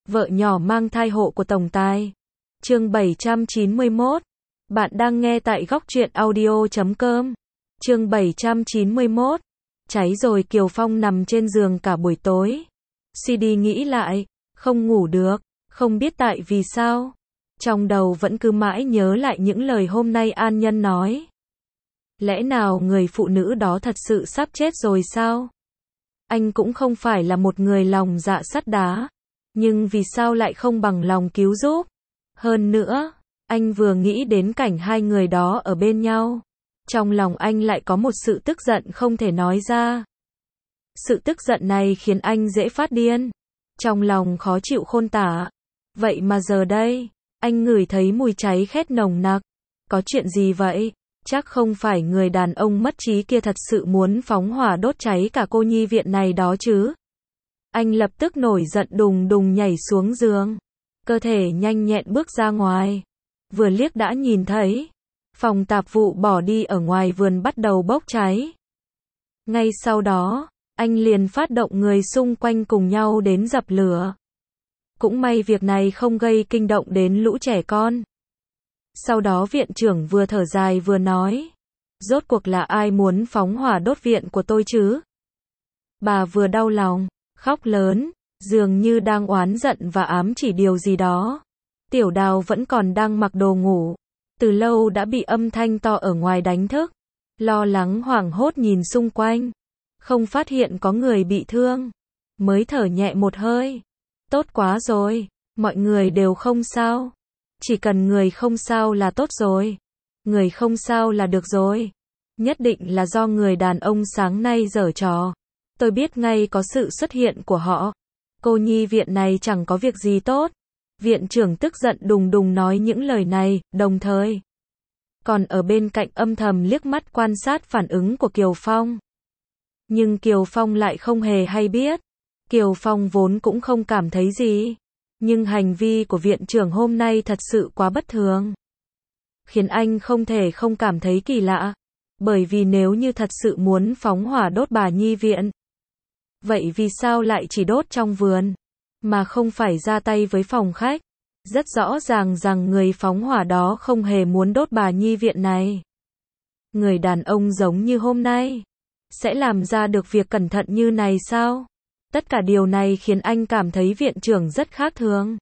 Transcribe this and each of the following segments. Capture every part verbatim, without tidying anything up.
Vợ nhỏ mang thai hộ của tổng tài. Chương bảy trăm chín mươi mốt. Bạn đang nghe tại góc truyện audio chấm com. Chương bảy trăm chín mươi mốt. Cháy rồi. Kiều Phong nằm trên giường cả buổi tối. Suy đi nghĩ lại, không ngủ được, không biết tại vì sao. Trong đầu vẫn cứ mãi nhớ lại những lời hôm nay An Nhân nói. Lẽ nào người phụ nữ đó thật sự sắp chết rồi sao? Anh cũng không phải là một người lòng dạ sắt đá, nhưng vì sao lại không bằng lòng cứu giúp? Hơn nữa, anh vừa nghĩ đến cảnh hai người đó ở bên nhau, trong lòng anh lại có một sự tức giận không thể nói ra. Sự tức giận này khiến anh dễ phát điên, trong lòng khó chịu khôn tả. Vậy mà giờ đây, anh ngửi thấy mùi cháy khét nồng nặc. Có chuyện gì vậy? Chắc không phải người đàn ông mất trí kia thật sự muốn phóng hỏa đốt cháy cả cô nhi viện này đó chứ? Anh lập tức nổi giận đùng đùng nhảy xuống giường, cơ thể nhanh nhẹn bước ra ngoài. Vừa liếc đã nhìn thấy, phòng tạp vụ bỏ đi ở ngoài vườn bắt đầu bốc cháy. Ngay sau đó, anh liền phát động người xung quanh cùng nhau đến dập lửa. Cũng may việc này không gây kinh động đến lũ trẻ con. Sau đó viện trưởng vừa thở dài vừa nói, rốt cuộc là ai muốn phóng hỏa đốt viện của tôi chứ? Bà vừa đau lòng, khóc lớn, dường như đang oán giận và ám chỉ điều gì đó. Tiểu Đào vẫn còn đang mặc đồ ngủ, từ lâu đã bị âm thanh to ở ngoài đánh thức. Lo lắng hoảng hốt nhìn xung quanh, không phát hiện có người bị thương, mới thở nhẹ một hơi. Tốt quá rồi, mọi người đều không sao. Chỉ cần người không sao là tốt rồi. Người không sao là được rồi. Nhất định là do người đàn ông sáng nay giở trò. Tôi biết ngay có sự xuất hiện của họ. Cô nhi viện này chẳng có việc gì tốt. Viện trưởng tức giận đùng đùng nói những lời này, đồng thời còn ở bên cạnh âm thầm liếc mắt quan sát phản ứng của Kiều Phong. Nhưng Kiều Phong lại không hề hay biết. Kiều Phong vốn cũng không cảm thấy gì. Nhưng hành vi của viện trưởng hôm nay thật sự quá bất thường, khiến anh không thể không cảm thấy kỳ lạ. Bởi vì nếu như thật sự muốn phóng hỏa đốt bà nhi viện, vậy vì sao lại chỉ đốt trong vườn, mà không phải ra tay với phòng khách? Rất rõ ràng rằng người phóng hỏa đó không hề muốn đốt bà nhi viện này. Người đàn ông giống như hôm nay, sẽ làm ra được việc cẩn thận như này sao? Tất cả điều này khiến anh cảm thấy viện trưởng rất khác thường.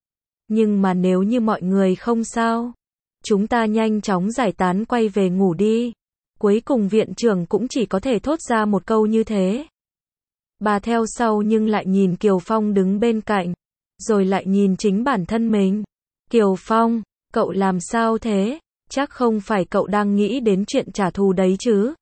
Nhưng mà nếu như mọi người không sao, chúng ta nhanh chóng giải tán quay về ngủ đi. Cuối cùng viện trưởng cũng chỉ có thể thốt ra một câu như thế. Bà theo sau nhưng lại nhìn Kiều Phong đứng bên cạnh, rồi lại nhìn chính bản thân mình. Kiều Phong, cậu làm sao thế? Chắc không phải cậu đang nghĩ đến chuyện trả thù đấy chứ?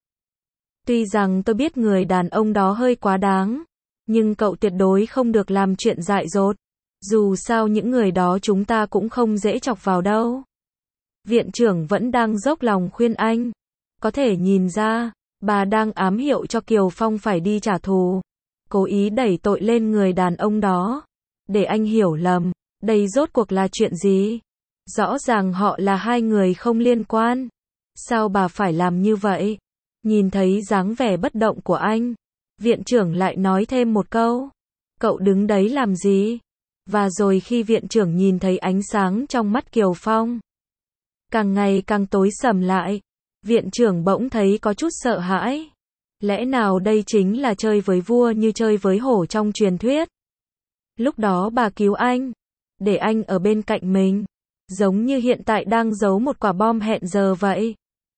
Tuy rằng tôi biết người đàn ông đó hơi quá đáng, nhưng cậu tuyệt đối không được làm chuyện dại dột. Dù sao những người đó chúng ta cũng không dễ chọc vào đâu. Viện trưởng vẫn đang dốc lòng khuyên anh. Có thể nhìn ra, bà đang ám hiệu cho Kiều Phong phải đi trả thù. Cố ý đẩy tội lên người đàn ông đó. Để anh hiểu lầm, đây rốt cuộc là chuyện gì? Rõ ràng họ là hai người không liên quan. Sao bà phải làm như vậy? Nhìn thấy dáng vẻ bất động của anh, viện trưởng lại nói thêm một câu. Cậu đứng đấy làm gì? Và rồi khi viện trưởng nhìn thấy ánh sáng trong mắt Kiều Phong càng ngày càng tối sầm lại, viện trưởng bỗng thấy có chút sợ hãi. Lẽ nào đây chính là chơi với vua như chơi với hổ trong truyền thuyết? Lúc đó bà cứu anh, để anh ở bên cạnh mình, giống như hiện tại đang giấu một quả bom hẹn giờ vậy.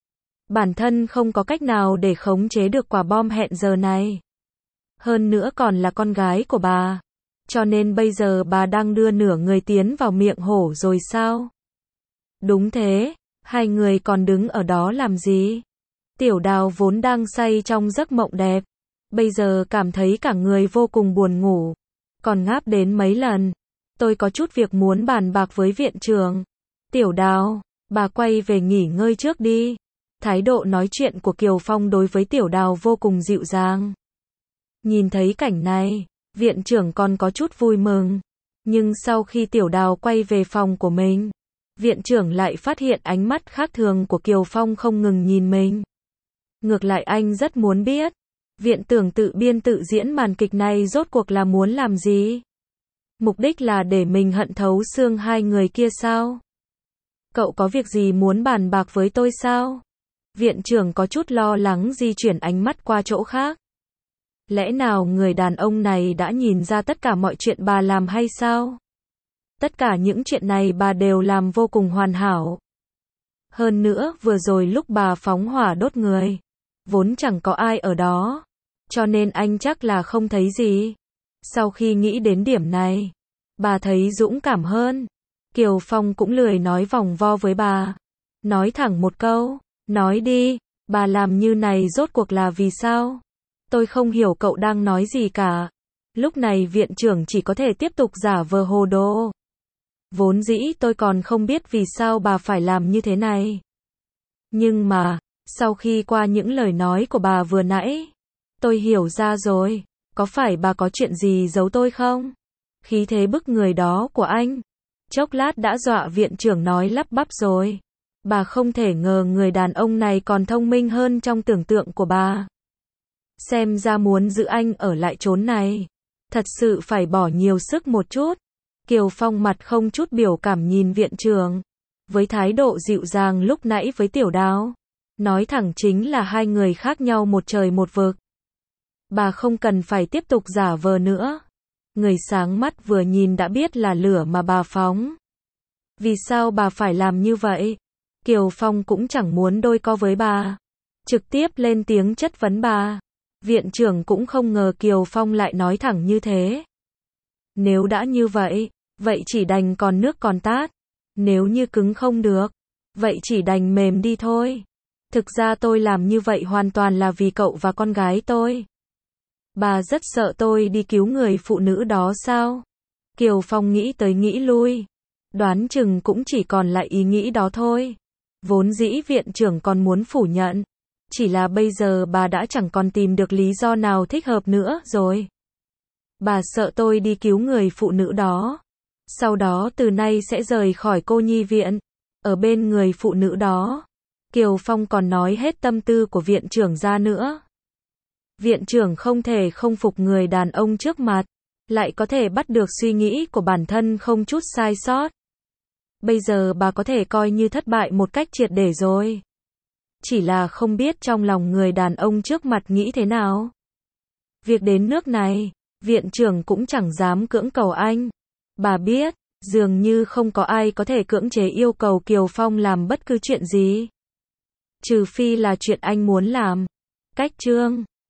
Bản thân không có cách nào để khống chế được quả bom hẹn giờ này. Hơn nữa còn là con gái của bà. Cho nên bây giờ bà đang đưa nửa người tiến vào miệng hổ rồi sao? Đúng thế, hai người còn đứng ở đó làm gì? Tiểu Đào vốn đang say trong giấc mộng đẹp, bây giờ cảm thấy cả người vô cùng buồn ngủ, còn ngáp đến mấy lần. Tôi có chút việc muốn bàn bạc với viện trưởng. Tiểu Đào, bà quay về nghỉ ngơi trước đi. Thái độ nói chuyện của Kiều Phong đối với Tiểu Đào vô cùng dịu dàng. Nhìn thấy cảnh này, viện trưởng còn có chút vui mừng. Nhưng sau khi Tiểu Đào quay về phòng của mình, viện trưởng lại phát hiện ánh mắt khác thường của Kiều Phong không ngừng nhìn mình. Ngược lại anh rất muốn biết, viện tưởng tự biên tự diễn màn kịch này rốt cuộc là muốn làm gì? Mục đích là để mình hận thấu xương hai người kia sao? Cậu có việc gì muốn bàn bạc với tôi sao? Viện trưởng có chút lo lắng di chuyển ánh mắt qua chỗ khác. Lẽ nào người đàn ông này đã nhìn ra tất cả mọi chuyện bà làm hay sao? Tất cả những chuyện này bà đều làm vô cùng hoàn hảo. Hơn nữa, vừa rồi lúc bà phóng hỏa đốt người, vốn chẳng có ai ở đó, cho nên anh chắc là không thấy gì. Sau khi nghĩ đến điểm này, bà thấy dũng cảm hơn. Kiều Phong cũng lười nói vòng vo với bà. Nói thẳng một câu, nói đi, bà làm như này rốt cuộc là vì sao? Tôi không hiểu cậu đang nói gì cả. Lúc này viện trưởng chỉ có thể tiếp tục giả vờ hồ đồ. Vốn dĩ tôi còn không biết vì sao bà phải làm như thế này. Nhưng mà, sau khi qua những lời nói của bà vừa nãy, tôi hiểu ra rồi. Có phải bà có chuyện gì giấu tôi không? Khí thế bức người đó của anh, chốc lát đã dọa viện trưởng nói lắp bắp rồi. Bà không thể ngờ người đàn ông này còn thông minh hơn trong tưởng tượng của bà. Xem ra muốn giữ anh ở lại chốn này, thật sự phải bỏ nhiều sức một chút. Kiều Phong mặt không chút biểu cảm nhìn viện trưởng, với thái độ dịu dàng lúc nãy với Tiểu Đào. Nói thẳng chính là hai người khác nhau một trời một vực. Bà không cần phải tiếp tục giả vờ nữa. Người sáng mắt vừa nhìn đã biết là lửa mà bà phóng. Vì sao bà phải làm như vậy? Kiều Phong cũng chẳng muốn đôi co với bà, trực tiếp lên tiếng chất vấn bà. Viện trưởng cũng không ngờ Kiều Phong lại nói thẳng như thế. Nếu đã như vậy, vậy chỉ đành còn nước còn tát. Nếu như cứng không được, vậy chỉ đành mềm đi thôi. Thực ra tôi làm như vậy hoàn toàn là vì cậu và con gái tôi. Bà rất sợ tôi đi cứu người phụ nữ đó sao? Kiều Phong nghĩ tới nghĩ lui. Đoán chừng cũng chỉ còn lại ý nghĩ đó thôi. Vốn dĩ viện trưởng còn muốn phủ nhận. Chỉ là bây giờ bà đã chẳng còn tìm được lý do nào thích hợp nữa rồi. Bà sợ tôi đi cứu người phụ nữ đó. Sau đó từ nay sẽ rời khỏi cô nhi viện. Ở bên người phụ nữ đó. Kiều Phong còn nói hết tâm tư của viện trưởng ra nữa. Viện trưởng không thể không phục người đàn ông trước mặt. Lại có thể bắt được suy nghĩ của bản thân không chút sai sót. Bây giờ bà có thể coi như thất bại một cách triệt để rồi. Chỉ là không biết trong lòng người đàn ông trước mặt nghĩ thế nào. Việc đến nước này, viện trưởng cũng chẳng dám cưỡng cầu anh. Bà biết, dường như không có ai có thể cưỡng chế yêu cầu Kiều Phong làm bất cứ chuyện gì. Trừ phi là chuyện anh muốn làm. Cách chương